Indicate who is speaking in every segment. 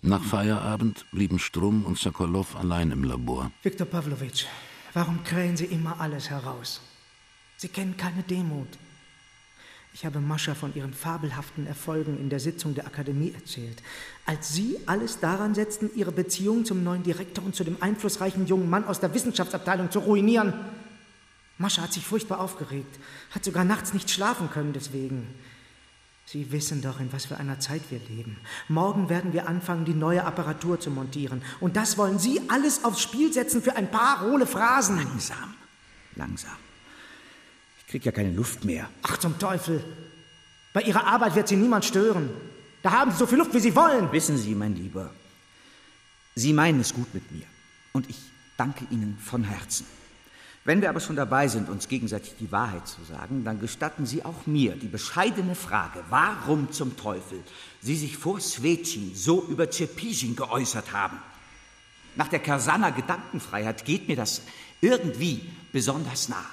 Speaker 1: Nach Feierabend blieben Strum und Sokolow allein im Labor.
Speaker 2: Viktor Pawlowitsch, warum krähen Sie immer alles heraus? Sie kennen keine Demut. Ich habe Mascha von Ihren fabelhaften Erfolgen in der Sitzung der Akademie erzählt. Als Sie alles daran setzten, Ihre Beziehung zum neuen Direktor und zu dem einflussreichen jungen Mann aus der Wissenschaftsabteilung zu ruinieren. Mascha hat sich furchtbar aufgeregt, hat sogar nachts nicht schlafen können deswegen. Sie wissen doch, in was für einer Zeit wir leben. Morgen werden wir anfangen, die neue Apparatur zu montieren. Und das wollen Sie alles aufs Spiel setzen für ein paar hohle Phrasen.
Speaker 3: Langsam. Ich krieg ja keine Luft mehr.
Speaker 2: Ach, zum Teufel. Bei Ihrer Arbeit wird Sie niemand stören. Da haben Sie so viel Luft, wie Sie wollen.
Speaker 3: Wissen Sie, mein Lieber, Sie meinen es gut mit mir. Und ich danke Ihnen von Herzen. Wenn wir aber schon dabei sind, uns gegenseitig die Wahrheit zu sagen, dann gestatten Sie auch mir die bescheidene Frage, warum zum Teufel Sie sich vor Swetschin so über Tscherpischin geäußert haben. Nach der Kersaner Gedankenfreiheit geht mir das irgendwie besonders nah.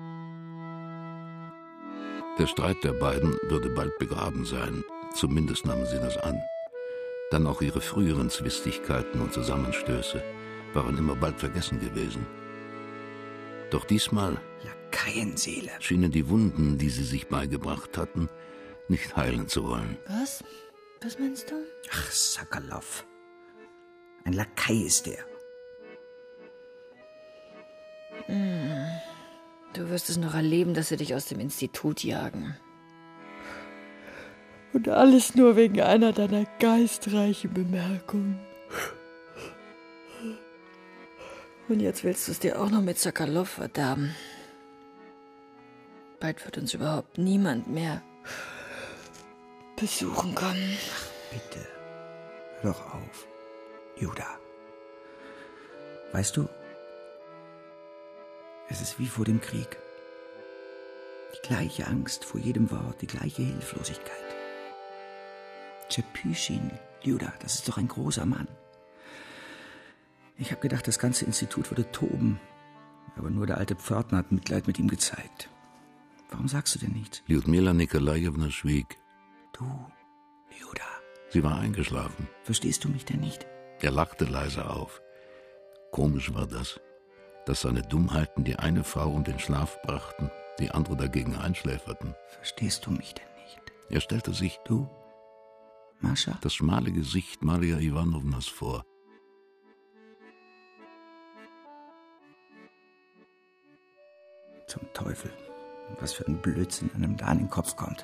Speaker 1: Der Streit der beiden würde bald begraben sein. Zumindest nahmen sie das an. Dann auch ihre früheren Zwistigkeiten und Zusammenstöße waren immer bald vergessen gewesen. Doch diesmal
Speaker 3: Lakaienseele
Speaker 1: schienen die Wunden, die sie sich beigebracht hatten, nicht heilen zu wollen.
Speaker 4: Was? Was meinst du?
Speaker 3: Ach, Sokolow. Ein Lakai ist der.
Speaker 4: Du wirst es noch erleben, dass sie dich aus dem Institut jagen. Und alles nur wegen einer deiner geistreichen Bemerkungen. Und jetzt willst du es dir auch noch mit Sokolow verderben. Bald wird uns überhaupt niemand mehr besuchen kommen.
Speaker 3: Bitte, hör doch auf, Juda. Weißt du, es ist wie vor dem Krieg. Die gleiche Angst vor jedem Wort, die gleiche Hilflosigkeit. Tscherpischin, Juda, das ist doch ein großer Mann. Ich habe gedacht, das ganze Institut würde toben. Aber nur der alte Pförtner hat Mitleid mit ihm gezeigt. Warum sagst du denn nichts?
Speaker 1: Lyudmila Nikolajewna schwieg.
Speaker 3: Du, Juda.
Speaker 1: Sie war eingeschlafen.
Speaker 3: Verstehst du mich denn nicht?
Speaker 1: Er lachte leise auf. Komisch war das, dass seine Dummheiten die eine Frau um den Schlaf brachten, die andere dagegen einschläferten.
Speaker 3: Verstehst du mich denn nicht?
Speaker 1: Er stellte sich
Speaker 3: Du, Mascha,
Speaker 1: das schmale Gesicht Maria Iwanownas vor.
Speaker 3: Zum Teufel. Was für ein Blödsinn einem da in den Kopf kommt.